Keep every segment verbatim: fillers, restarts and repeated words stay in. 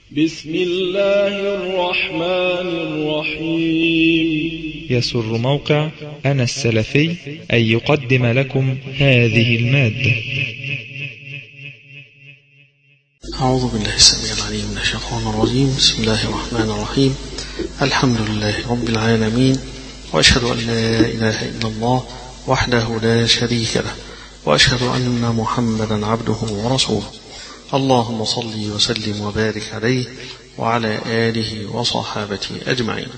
بسم الله الرحمن الرحيم. يسر موقع أنا السلفي أن يقدم لكم هذه المادة. أعوذ بالله السميع العليم من الشيطان الرجيم. بسم الله الرحمن الرحيم. الحمد لله رب العالمين، وأشهد أن لا إله إلا الله وحده لا شريك له، وأشهد أن محمدا عبده ورسوله. اللهم صل وسلم وبارك عليه وعلى آله وصحابته أجمعين.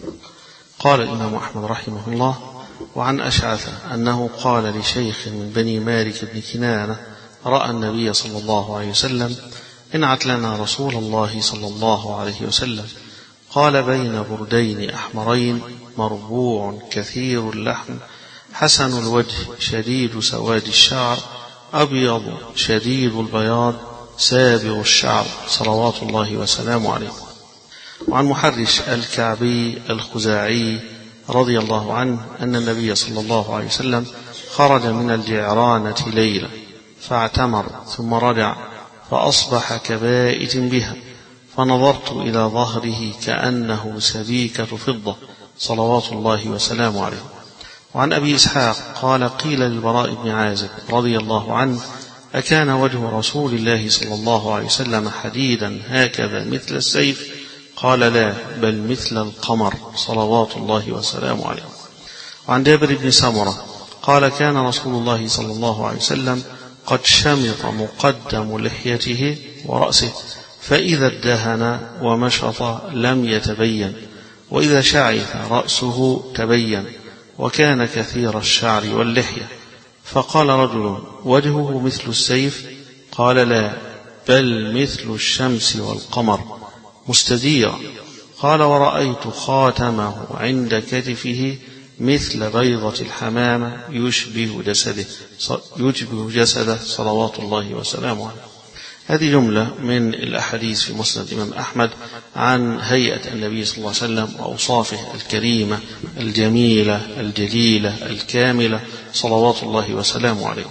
قال الإمام أحمد رحمه الله: وعن أشعث أنه قال لشيخ من بني مالك بن كنانة رأى النبي صلى الله عليه وسلم: انعت لنا رسول الله صلى الله عليه وسلم. قال: بين بردين أحمرين مربوع كثير اللحم حسن الوجه شديد سواد الشعر أبيض شديد البياض سابغ الشعر صلوات الله وسلامه عليه. وعن محرش الكعبي الخزاعي رضي الله عنه أن النبي صلى الله عليه وسلم خرج من الجعرانة ليلة فاعتمر ثم رجع فأصبح كبائت بها، فنظرت إلى ظهره كأنه سبيكة فضة صلوات الله وسلامه عليه. وعن أبي إسحاق قال: قيل للبراء بن عازب رضي الله عنه: أكان وجه رسول الله صلى الله عليه وسلم حديدا هكذا مثل السيف؟ قال: لا، بل مثل القمر صلوات الله وسلامه عليه. وعن جابر بن سمرة قال: كان رسول الله صلى الله عليه وسلم قد شمط مقدم لحيته ورأسه، فإذا ادهن ومشط لم يتبين، وإذا شعث رأسه تبين، وكان كثير الشعر واللحية. فقال رجل: وجهه مثل السيف؟ قال: لا، بل مثل الشمس والقمر مستديرا. قال: ورأيت خاتمه عند كتفه مثل بيضة الحمامة يشبه جسده يشبه جسده صلوات الله وسلامه عليه. هذه جملة من الأحاديث في مسند الإمام أحمد عن هيئة النبي صلى الله عليه وسلم وأوصافه الكريمة الجميلة الجليلة الكاملة صلوات الله وسلامه عليه.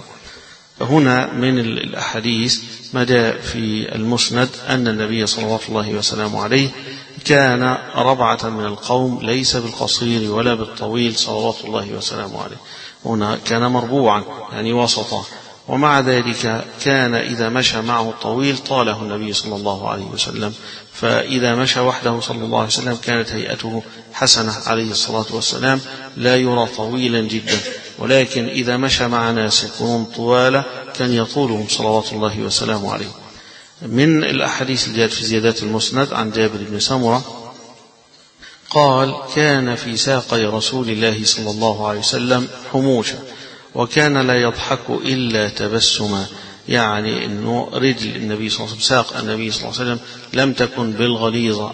هنا من الأحاديث ما جاء في المسند أن النبي صلوات الله وسلامه عليه كان ربعة من القوم، ليس بالقصير ولا بالطويل صلوات الله وسلامه عليه. هنا كان مربوعا يعني وسطا، ومع ذلك كان إذا مشى معه الطويل طاله النبي صلى الله عليه وسلم، فإذا مشى وحده صلى الله عليه وسلم كانت هيئته حسنة عليه الصلاة والسلام، لا يرى طويلا جدا، ولكن إذا مشى مع ناس يكونون طوالة كان يطولهم صلوات الله وسلامه عليه. من الأحاديث اللي جاءت في زيادات المسند عن جابر بن سمرة قال: كان في ساقي رسول الله صلى الله عليه وسلم حموشة، وكان لا يضحك إلا تبسما، يعني أنه رجل النبي صلى الله عليه وسلم ساق النبي صلى الله عليه وسلم لم تكن بالغليظة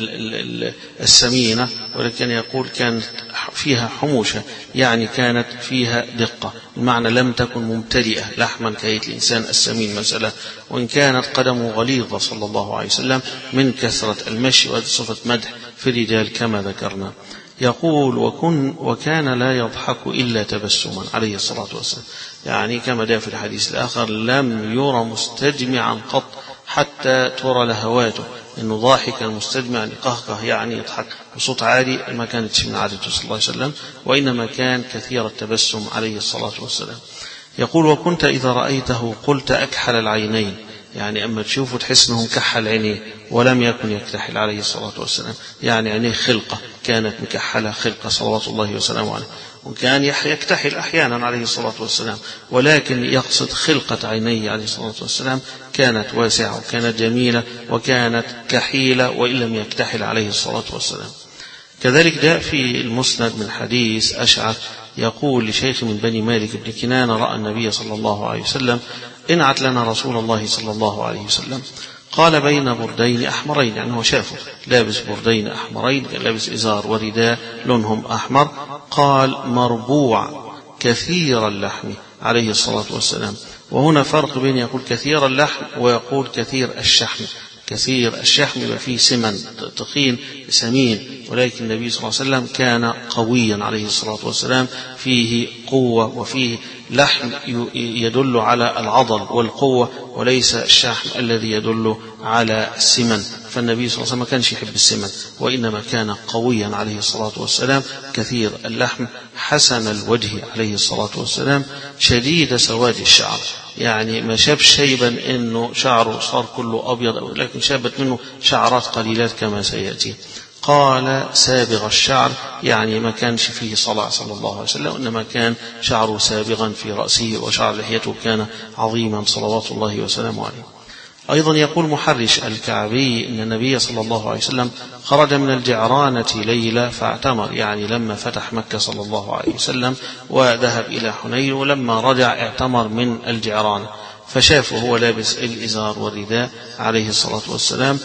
السمينة، ولكن يقول كانت فيها حموشة، يعني كانت فيها دقة، المعنى لم تكن ممتلئة لحما كهيئة الإنسان السمين مسألة، وإن كانت قدمه غليظة صلى الله عليه وسلم من كثرة المشي، وهذه صفة مدح في الرجال كما ذكرنا. يقول: وكن وكان لا يضحك إلا تبسما عليه الصلاة والسلام، يعني كما جاء في الحديث الآخر: لم يرى مستجمعا قط حتى ترى لهواته، إنه ضاحكا مستجمعا قهقه، يعني يضحك بصوت عالي، ما كانت من عادته صلى الله عليه وسلم، وإنما كان كثير التبسم عليه الصلاة والسلام. يقول: وكنت إذا رأيته قلت أكحل العينين، يعني أما تشوفه تحس أنه مكحل عينيه، ولم يكن يكتحل عليه الصلاة والسلام، يعني عينيه خلقة كانت مكحلة خلقة صلوات الله وسلامه عليه، وكان يكتحل أحيانا عليه الصلاة والسلام، ولكن يقصد خلقة عينيه عليه الصلاة والسلام كانت واسعة وكانت جميلة وكانت كحيلة وإن لم يكتحل عليه الصلاة والسلام. كذلك جاء في المسند من حديث أشعث يقول لشيخ من بني مالك بن كنانة رأى النبي صلى الله عليه وسلم: انعت لنا رسول الله صلى الله عليه وسلم. قال: بين بردين أحمرين، يعني هو شافه لابس بردين أحمرين، لابس إزار ورداء لونهم أحمر. قال: مربوع كثير اللحم عليه الصلاة والسلام. وهنا فرق بين يقول كثير اللحم ويقول كثير الشحم. كثير الشحم يبقى فيه سمن تخين سمين، ولكن النبي صلى الله عليه وسلم كان قويا عليه الصلاة والسلام، فيه قوة وفيه لحم يدل على العضل والقوة، وليس الشحم الذي يدل على السمن. فالنبي صلى الله عليه وسلم ما كانش يحب السمن، وإنما كان قويا عليه الصلاة والسلام، كثير اللحم، حسن الوجه عليه الصلاة والسلام، شديد سواد الشعر، يعني ما شاب شيبا إنه شعره صار كله أبيض، لكن شابت منه شعرات قليلات كما سيأتي. قال سابغ الشعر، يعني ما كانش فيه صلع صلى الله عليه وسلم، إنما كان شعره سابغا في رأسه، وشعر لحيته كان عظيما صلوات الله وسلامه عليه. أيضا يقول محرش الكعبي إن النبي صلى الله عليه وسلم خرج من الجعرانة ليلة فاعتمر، يعني لما فتح مكة صلى الله عليه وسلم وذهب إلى حنين، ولما رجع اعتمر من الجعرانة، فشافه هو لابس الإزار والرداء عليه الصلاة والسلام،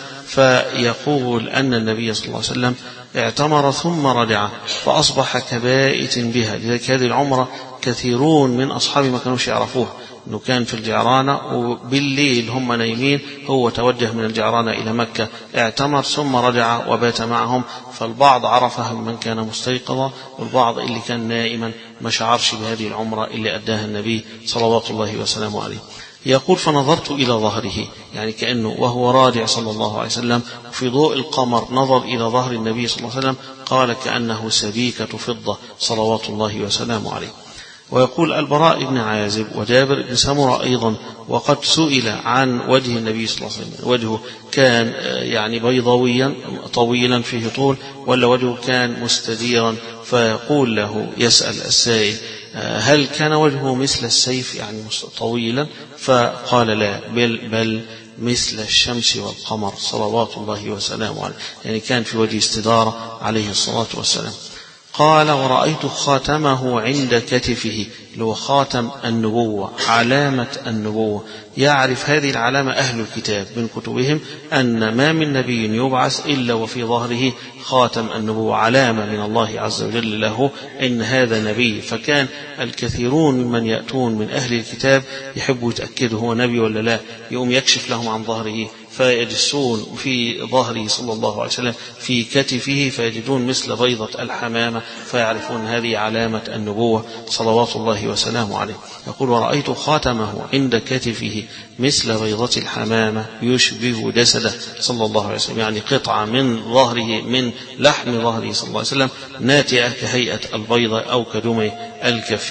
فيقول أن النبي صلى الله عليه وسلم اعتمر ثم رجع فأصبح كبائت بها. لذلك هذه العمرة كثيرون من أصحابه ما كانوش يعرفوه، أنه كان في الجعرانة وبالليل هم نايمين، هو توجه من الجعرانة إلى مكة، اعتمر ثم رجع وبات معهم، فالبعض عرفها من كان مستيقظا، والبعض اللي كان نائما ما شعرش بهذه العمرة اللي أداها النبي صلوات الله وسلامه عليه. يقول فنظرت إلى ظهره، يعني كأنه وهو راجع صلى الله عليه وسلم في ضوء القمر نظر إلى ظهر النبي صلى الله عليه وسلم، قال كأنه سبيكة فضة صلوات الله وسلامه عليه. ويقول البراء بن عازب وجابر بن سمرة أيضا، وقد سئل عن وجه النبي صلى الله عليه وسلم، وجهه كان يعني بيضاويا طويلا فيه طول، ولا وجهه كان مستديرا؟ فيقول له يسأل السائل هل كان وجهه مثل السيف يعني طويلا؟ فقال لا، بل, بل مثل الشمس والقمر صلوات الله وسلامه عليه، يعني كان في وجه استدارة عليه الصلاة والسلام. قال ورأيت خاتمه عند كتفه، لو خاتم النبوة، علامة النبوة. يعرف هذه العلامة أهل الكتاب من كتبهم أن ما من نبي يبعث إلا وفي ظهره خاتم النبوة، علامة من الله عز وجل له إن هذا نبي. فكان الكثيرون ممن يأتون من أهل الكتاب يحبوا يتأكدوا هو نبي ولا لا، يقوم يكشف لهم عن ظهره فيجسون في ظهره صلى الله عليه وسلم في كتفه فيجدون مثل بيضة الحمامة، فيعرفون هذه علامة النبوة صلوات الله وسلامه عليه. يقول ورأيت خاتمه عند كتفه مثل بيضة الحمامة يشبه جسده صلى الله عليه وسلم، يعني قطعة من ظهره من لحم ظهره صلى الله عليه وسلم ناتئة كهيئة البيضة أو كدمي الكف.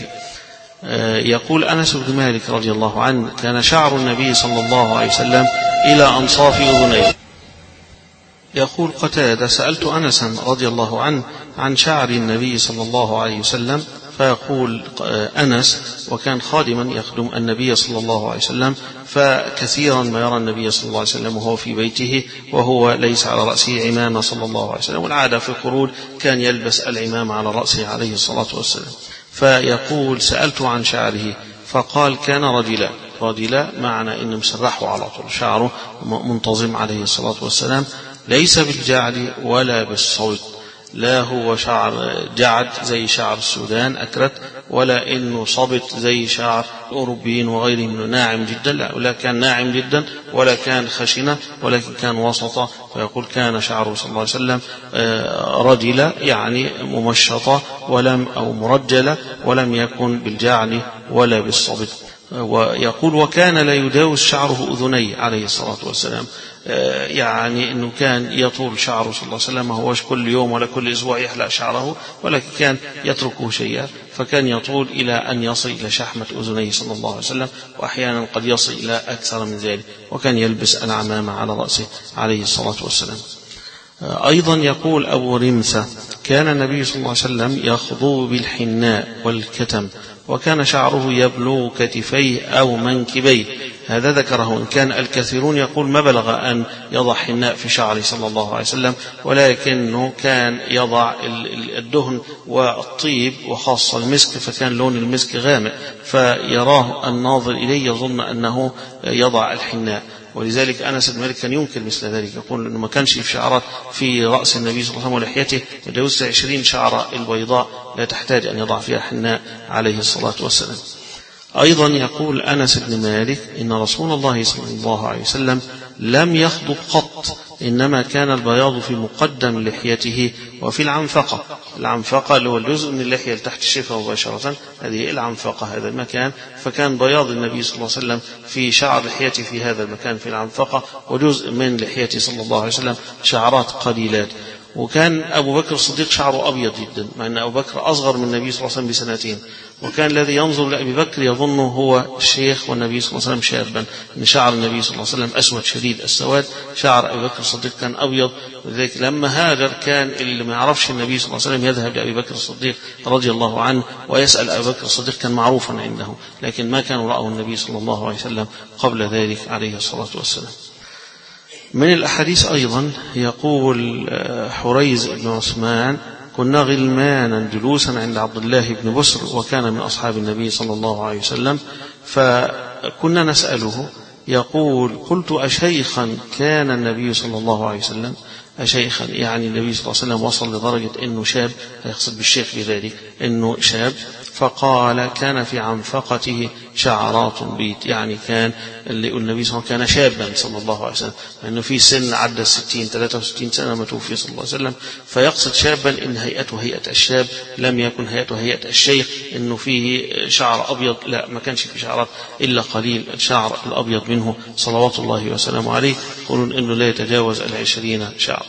يقول أنس بن مالك رضي الله عنه كان شعر النبي صلى الله عليه وسلم إلى أنصاف أذنيه. يقول قتادة سألت أنسا رضي الله عنه عن شعر النبي صلى الله عليه وسلم، فيقول أنس وكان خادما يخدم النبي صلى الله عليه وسلم، فكثيرا ما يرى النبي صلى الله عليه وسلم وهو في بيته وهو ليس على رأسه عمامة صلى الله عليه وسلم، والعادة في الخروج كان يلبس العمامة على رأسه عليه الصلاة والسلام. فيقول سألت عن شعره فقال كان رجلا، رجلا معنى إنه مسرحه على طول، شعره منتظم عليه الصلاة والسلام، ليس بالجعد ولا بالصوت، لا هو شعر جعد زي شعر السودان أكرت، ولا إنه صبت زي شعر الأوروبيين وغيرهم إنه ناعم جدا، لا، ولا كان ناعم جدا ولا كان خشنة، ولكن كان وسطا. فيقول كان شعره صلى الله عليه وسلم رجلا يعني ممشطة ولم أو مرجلة، ولم يكن بالجعد ولا بالصبت. ويقول وكان لا يداوس شعره أذني عليه الصلاة والسلام، يعني أنه كان يطول شعره صلى الله عليه وسلم، ما هوش كل يوم ولا كل أسبوع يحلق شعره، ولكن كان يتركه شيئا، فكان يطول إلى أن يصل إلى شحمة أذنيه صلى الله عليه وسلم، وأحيانا قد يصل إلى أكثر من ذلك، وكان يلبس العمامة على رأسه عليه الصلاة والسلام. أيضا يقول أبو رمثة كان النبي صلى الله عليه وسلم يخضو بالحناء والكتم، وكان شعره يبلغ كتفيه أو منكبيه، هذا ذكره. إن كان الكثيرون يقول ما بلغ أن يضع حناء في شعره صلى الله عليه وسلم، ولكنه كان يضع الدهن والطيب وخاصة المسك، فكان لون المسك غامق، فيراه الناظر إليه يظن أنه يضع الحناء. ولذلك أنس بن مالك كان ينكر مثل ذلك، يقول أنه ما كانش في شعرات في رأس النبي صلى الله عليه وسلم ولحيته يجوز عشرين شعرة البيضاء لا تحتاج أن يضع فيها حناء عليه الصلاة والسلام. أيضا يقول أنس بن مالك إن رسول الله صلى الله عليه وسلم لم يخضب قط إنما كان البياض في مقدم لحيته وفي العنفقة. العنفقة اللي هو الجزء من اللحية تحت الشفة مباشرة، هذه العنفقة هذا المكان، فكان بياض النبي صلى الله عليه وسلم في شعر لحيته في هذا المكان في العنفقة، وجزء من لحيته صلى الله عليه وسلم شعرات قليلات. وكان أبو بكر الصديق شعره أبيض جدا، مع أن أبو بكر أصغر من النبي صلى الله عليه وسلم بسنتين، وكان الذي ينظر لأبي بكر يظنه هو الشيخ والنبي صلى الله عليه وسلم شابا، أن شعر النبي صلى الله عليه وسلم أسود شديد السواد، شعر أبي بكر الصديق كان أبيض. ولذلك لما هاجر كان اللي ما يعرفش النبي صلى الله عليه وسلم يذهب لأبي بكر الصديق رضي الله عنه ويسأل أبي بكر الصديق، كان معروفا عنده، لكن ما كانوا رأوا النبي صلى الله عليه وسلم قبل ذلك عليه الصلاة والسلام. من الأحاديث أيضا يقول حريز بن عثمان: كنا غلمانا جلوسا عند عبد الله بن بسر وكان من أصحاب النبي صلى الله عليه وسلم، فكنا نسأله يقول: قلت أشيخا كان النبي صلى الله عليه وسلم؟ أشيخا يعني النبي صلى الله عليه وسلم وصل لدرجة أنه شاب، يقصد بالشيخ بذلك أنه شاب. فقال: كان في عنفقته شعرات بيت، يعني كان اللي يقول النبي صلى الله عليه وسلم كان شابا صلى الله عليه وسلم، لأنه في سن عدى الستين ثلاثة وستين سنة ما توفي صلى الله عليه وسلم، فيقصد شابا إن هيئته هيئة الشاب، لم يكن هيئته هيئة الشيخ، إنه فيه شعر أبيض، لا ما كانش في شعرات إلا قليل، الشعر الأبيض منه صلوات الله وسلامه عليه، يقولون إنه لا يتجاوز العشرين شعر.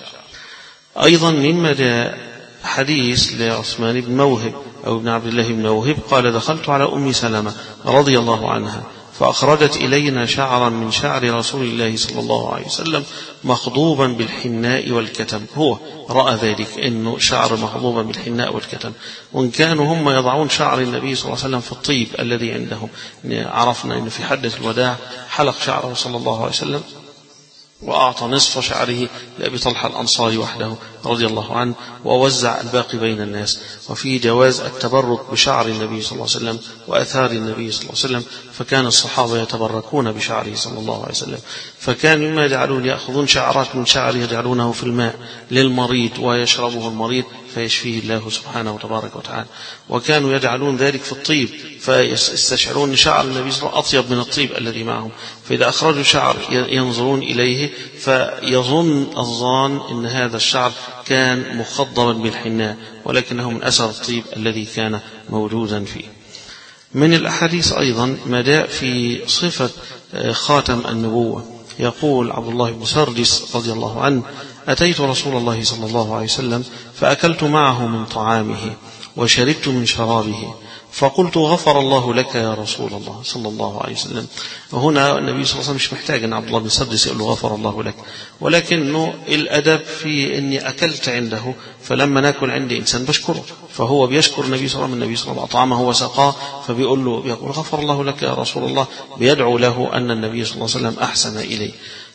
أيضا مما جاء حديث لعثمان بن موهب أو ابن عبد الله بن موهب قال: دخلت على أم سلمة رضي الله عنها فأخرجت إلينا شعرا من شعر رسول الله صلى الله عليه وسلم مخضوبا بالحناء والكتم. هو رأى ذلك أنه شعر مخضوبا بالحناء والكتم، وإن كانوا هم يضعون شعر النبي صلى الله عليه وسلم في الطيب الذي عندهم. عرفنا أنه في حدة الوداع حلق شعره صلى الله عليه وسلم وأعطى نصف شعره لأبي طلحة الأنصاري وحده رضي الله عنه، ووزع الباقي بين الناس. وفي جواز التبرك بشعر النبي صلى الله عليه وسلم وأثار النبي صلى الله عليه وسلم، فكان الصحابة يتبركون بشعره صلى الله عليه وسلم. فكان مما يجعلون يأخذون شعرات من شعره يجعلونه في الماء للمريض ويشربه المريض فيشفيه الله سبحانه وتبارك وتعالى. وكانوا يجعلون ذلك في الطيب، فيستشعرون شعر النبي صلى الله عليه وسلم أطيب من الطيب الذي معهم، فإذا أخرجوا شعر ينظرون إليه فيظن الظان أن هذا الشعر كان مخضبا بالحناء، ولكنه من أثر الطيب الذي كان موجودا فيه. من الأحاديث أيضا ما جاء في صفة خاتم النبوة. يقول عبد الله بن سرجس رضي الله عنه: أتيت رسول الله صلى الله عليه وسلم فأكلت معه من طعامه وشربت من شرابه، فقلت: غفر الله لك يا رسول الله صلى الله عليه وسلم. وهنا النبي صلى الله عليه وسلم مش محتاج أن عبد الله بن سرجس يقول له غفر الله لك، ولكنه الأدب في أني أكلت عنده، فلما ناكل عندي إنسان بشكره، فهو بيشكر النبي صلى الله عليه وسلم، النبي صلى الله عليه وسلم أطعمه وسقاه، فبيقول له بيقول غفر الله لك يا رسول الله، بيدعو له أن النبي صلى الله عليه وسلم أحسن إليه.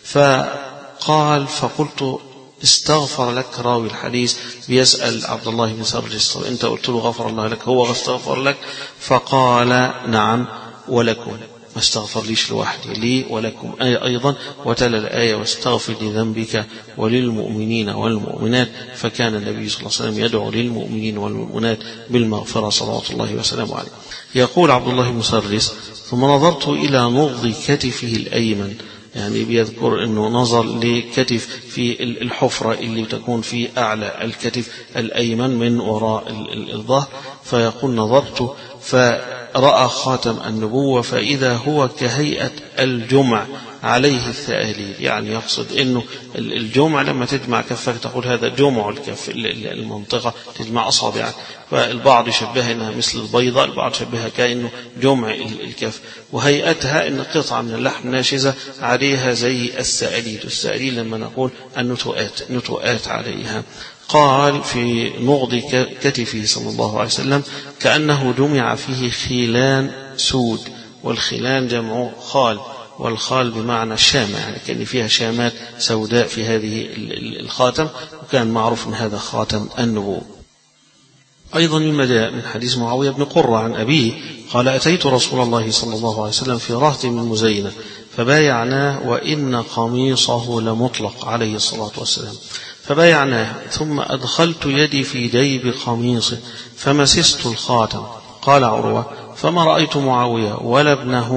فقال: فقلت استغفر لك، راوي الحديث بيسأل عبد الله بن سرجس: أنت قلت له غفر الله لك، هو استغفر لك؟ فقال: نعم ولكم، ما استغفر ليش لوحدي، لي ولكم آية أيضا، وتلا الآية: واستغفر لذنبك وللمؤمنين والمؤمنات. فكان النبي صلى الله عليه وسلم يدعو للمؤمنين والمؤمنات بالمغفرة صلوات الله وسلامه عليه. يقول عبد الله بن سرجس: ثم نظرت إلى نض كتفه الأيمن، يعني بيذكر أنه نظر لكتف في الحفرة اللي تكون في أعلى الكتف الأيمن من وراء الظهر، فيقول: نظرت فرأى خاتم النبوة فإذا هو كهيئة الجمع عليه الثأليل، يعني يقصد أنه الجمع لما تجمع كفك تقول هذا جمع الكف، المنطقة تجمع أصابعك، فالبعض يشبهها أنها مثل البيضة، البعض يشبهها كأنه جمع الكف، وهيئتها أن قطعة من اللحم ناشزة عليها زي السأليل، السأليل لما نقول النتوءات، نتوءات عليها. قال: في نغض كتفه صلى الله عليه وسلم كأنه جمع فيه خيلان سود، والخيلان جمع خال، والخال بمعنى الشامة، يعني كان فيها شامات سوداء في هذه الخاتم، وكان معروف أن هذا خاتم النبوة. أيضا مما جاء من حديث معاوية بن قرة عن أبيه قال: أتيت رسول الله صلى الله عليه وسلم في رهط من مزينة فبايعناه وإن قميصه لمطلق عليه الصلاة والسلام، فبايعناه ثم أدخلت يدي في جيب قميصه فمسست الخاتم. قال عروة: فما رأيت معاوية ولا ابنه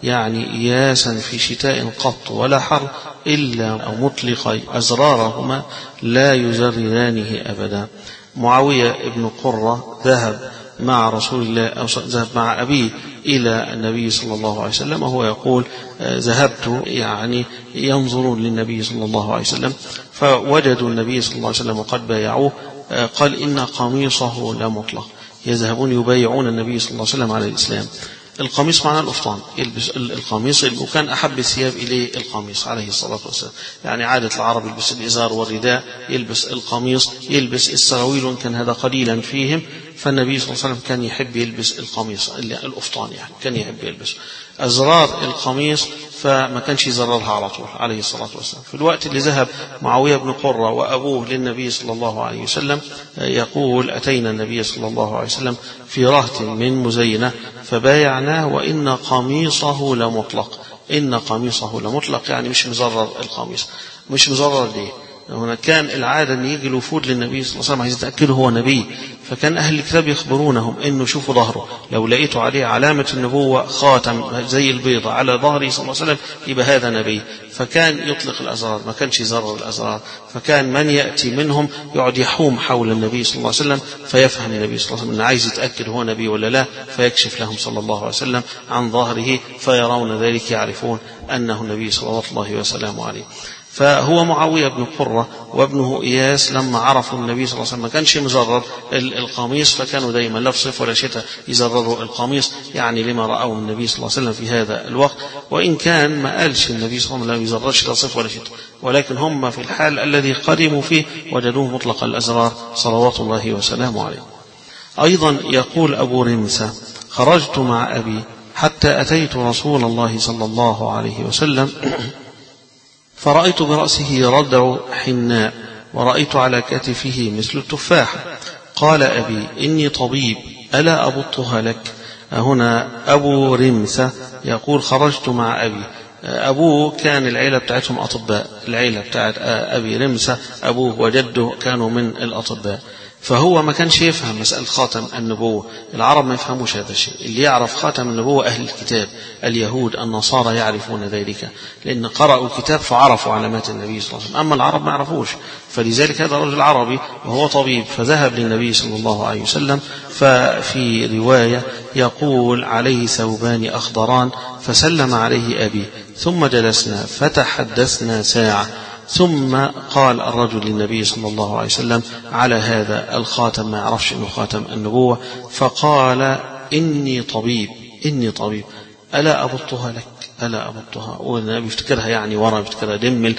يعني إياسا في شتاء قط ولا حر إلا أو مطلق أزرارهما لا يزررانه أبدا. معاوية ابن قرة ذهب مع رسول الله أو ذهب مع أبيه إلى النبي صلى الله عليه وسلم وهو يقول ذهبت يعني ينظرون للنبي صلى الله عليه وسلم فوجدوا النبي صلى الله عليه وسلم وقد بايعوه. قال إن قميصه لمطلق، يذهبون يبايعون النبي صلى الله عليه وسلم على الإسلام. القميص معناه القفطان، يلبس القميص، وكان أحب الثياب إليه القميص عليه الصلاة والسلام. يعني عادة العرب يلبس الإزار والرداء، يلبس القميص، يلبس السراويل وإن كان هذا قليلا فيهم، فالنبي صلى الله عليه وسلم كان يحب يلبس القميص القفطان، يعني كان يحب يلبس أزرار القميص فما كانش يزررها على طول عليه الصلاة والسلام. في الوقت اللي ذهب معاوية بن قرة وأبوه للنبي صلى الله عليه وسلم يقول أتينا النبي صلى الله عليه وسلم في رهط من مزينة فبايعناه وإن قميصه لمطلق. إن قميصه لمطلق يعني مش مزرر القميص. مش مزرر ليه؟ هنا كان العادة أن يجي الوفود للنبي صلى الله عليه وسلم عايز يتأكدوا هو نبي، فكان أهل الكتاب يخبرونهم إنه شوفوا ظهره، لو لقيتوا عليه علامة النبوة خاتم زي البيضة على ظهره صلى الله عليه وسلم يبقى هذا نبي. فكان يطلق الأزرار، ما كانش يزرر الأزرار. فكان من يأتي منهم يقعد يحوم حول النبي صلى الله عليه وسلم فيفهم النبي صلى الله عليه وسلم إنه عايز يتأكد هو نبي ولا لا، فيكشف لهم صلى الله عليه وسلم عن ظهره فيرون ذلك يعرفون أنه النبي صلى الله عليه وسلم عليه. فهو معاوية بن قرة وابنه إياس لما عرفوا النبي صلى الله عليه وسلم ما كانش مزرر القميص، فكانوا دائما لا في صيف ولا شتاء يزرروا القميص، يعني لما رأوا النبي صلى الله عليه وسلم في هذا الوقت. وإن كان ما قالش النبي صلى الله عليه وسلم يزررش لا صيف ولا شتاء، ولكن هم في الحال الذي قدموا فيه وجدوه مطلق الأزرار صلوات الله وسلامه عليه. أيضا يقول أبو رمسة خرجت مع أبي حتى أتيت رسول الله صلى الله عليه وسلم فرأيت برأسه ردع حناء ورأيت على كتفه مثل التفاح. قال أبي إني طبيب ألا أبطها لك؟ هنا أبو رمسة يقول خرجت مع أبي. أبوه كان العيلة بتاعتهم أطباء، العيلة بتاعت أبي رمسة أبوه وجده كانوا من الأطباء، فهو ما كانش يفهم مسألة خاتم النبوة. العرب ما يفهموش هذا الشيء. اللي يعرف خاتم النبوة أهل الكتاب، اليهود النصارى يعرفون ذلك لأن قرأوا الكتاب فعرفوا علامات النبي صلى الله عليه وسلم، أما العرب ما يعرفوش. فلذلك هذا رجل عربي وهو طبيب فذهب للنبي صلى الله عليه وسلم. ففي رواية يقول عليه ثوبان أخضران فسلم عليه أبي ثم جلسنا فتحدثنا ساعة ثم قال الرجل للنبي صلى الله عليه وسلم على هذا الخاتم ما يعرفش انه خاتم النبوة، فقال إني طبيب إني طبيب ألا أبطها لك ألا أبطها. والنبي يفتكرها يعني ورا يفتكرها دمل،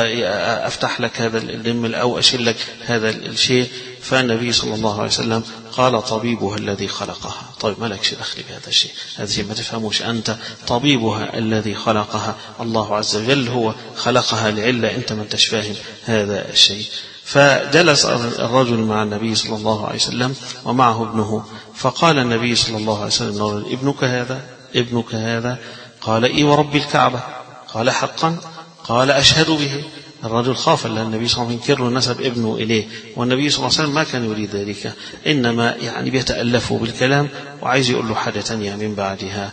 فأفتح لك هذا الدمل أو أشيل لك هذا الشيء. فالنبي صلى الله عليه وسلم قال طبيبها الذي خلقها. طيب ما لكش دخل بهذا الشيء، هذا الشيء ما تفهموش أنت. طبيبها الذي خلقها الله عز وجل هو خلقها لعلة، أنت ما انتش فاهم هذا الشيء. فجلس الرجل مع النبي صلى الله عليه وسلم ومعه ابنه، فقال النبي صلى الله عليه وسلم ابنك هذا ابنك هذا؟ قال إي ورب الكعبة. قال حقا؟ قال أشهد به. الرجل خاف لأن النبي صلى الله عليه وسلم ينكر نسب ابنه إليه، والنبي صلى الله عليه وسلم ما كان يريد ذلك، إنما يعني بيتألفوا بالكلام وعايز يقول له حاجة تانية من بعدها.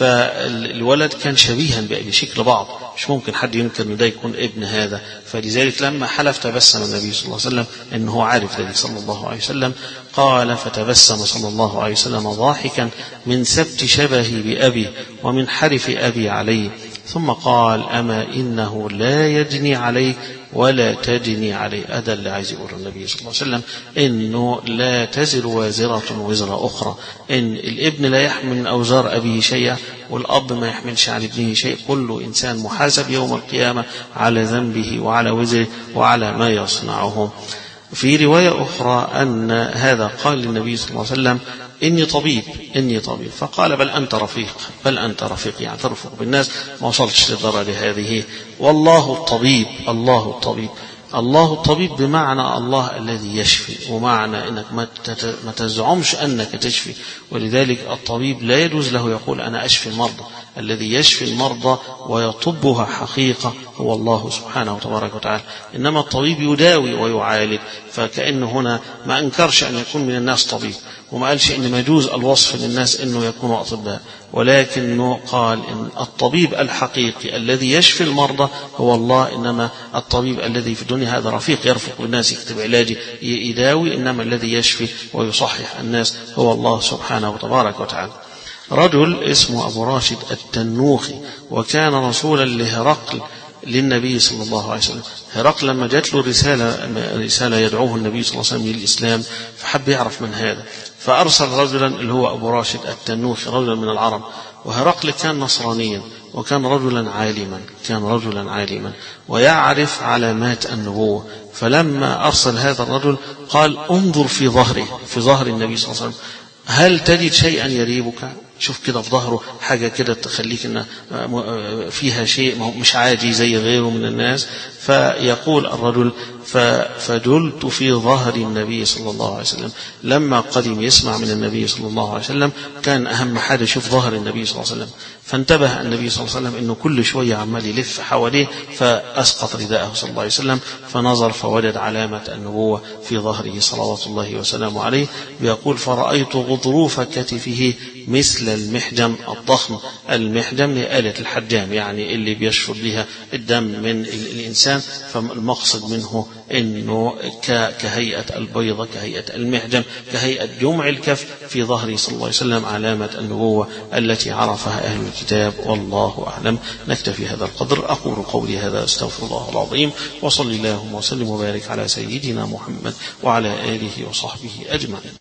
فالولد كان شبيها بشكل بعض، مش ممكن حد ينكر أن ده يكون ابن هذا. فلذلك لما حلف تبسم النبي صلى الله عليه وسلم أنه عارف ذلك صلى الله عليه وسلم. قال فتبسم صلى الله عليه وسلم ضاحكا من سبت شبهي بأبي ومن حرف أبي عليه، ثم قال أما إنه لا يجني عليك ولا تجني عليه. هذا اللي عايز يقوله النبي صلى الله عليه وسلم، إنه لا تزر وازرة وزر أخرى، إن الابن لا يحمل من أوزار أبيه شيئا والأب ما يحملش عن ابنه شيء. كل إنسان محاسب يوم القيامة على ذنبه وعلى وزره وعلى ما يصنعه. في رواية أخرى أن هذا قال للنبي صلى الله عليه وسلم إني طبيب إني طبيب فقال بل أنت رفيق بل أنت رفيق يعني ترفق بالناس، ما وصلتش للدرجة هذه. والله الطبيب الله الطبيب الله الطبيب بمعنى الله الذي يشفي، ومعنى أنك ما تزعمش أنك تشفي. ولذلك الطبيب لا يجوز له يقول أنا أشفي المرضى، الذي يشفي المرضى ويطبها حقيقة هو الله سبحانه وتبارك وتعالى. إنما الطبيب يداوي ويعالج، فكأنه هنا ما أنكرش أن يكون من الناس طبيب، وما قالش إن ما يجوز الوصف للناس إنه يكونوا أطباء، ولكنه قال إن الطبيب الحقيقي الذي يشفي المرضى هو الله. إنما الطبيب الذي في الدنيا هذا رفيق يرفق بالناس، يكتب علاجي يداوي، إنما الذي يشفي ويصحح الناس هو الله سبحانه وتبارك وتعالى. رجل اسمه أبو راشد التنوخي، وكان رسولا لهرقل للنبي صلى الله عليه وسلم. هرقل لما جات له رسالة رسالة يدعوه النبي صلى الله عليه وسلم للإسلام، فحب يعرف من هذا، فأرسل رجلا اللي هو أبو راشد التنوخي، رجلا من العرب. وهرقل كان نصرانيا، وكان رجلا عالما كان رجلا عالما ويعرف علامات النبوة. فلما أرسل هذا الرجل قال انظر في ظهره في ظهر النبي صلى الله عليه وسلم، هل تجد شيئا يريبك؟ شوف كده في ظهره حاجة كده تخليك إن فيها شيء مش عادي زي غيره من الناس. فيقول الرجل فجلت في ظهر النبي صلى الله عليه وسلم. لما قدم يسمع من النبي صلى الله عليه وسلم كان أهم حاجة يشوف ظهر النبي صلى الله عليه وسلم. فانتبه النبي صلى الله عليه وسلم إنه كل شوية عمال يلف حواليه، فأسقط رداءه صلى الله عليه وسلم، فنظر فوجد علامة النبوة في ظهره صلوات الله وسلامه عليه. بيقول فرأيت غضروف كتفه مثل المحجم الضخم. المحجم هي آلة الحجام، يعني اللي بيشفط بها الدم من الإنسان، فالمقصد منه إنه كهيئة البيضة، كهيئة المحجم، كهيئة جمع الكف في ظهره صلى الله عليه وسلم، علامة النبوة التي عرفها أهل الكتاب. والله أعلم. نكتفي هذا القدر. أقول قولي هذا، أستغفر الله العظيم، وصلي اللهم وسلم وبارك على سيدنا محمد وعلى آله وصحبه أجمعين.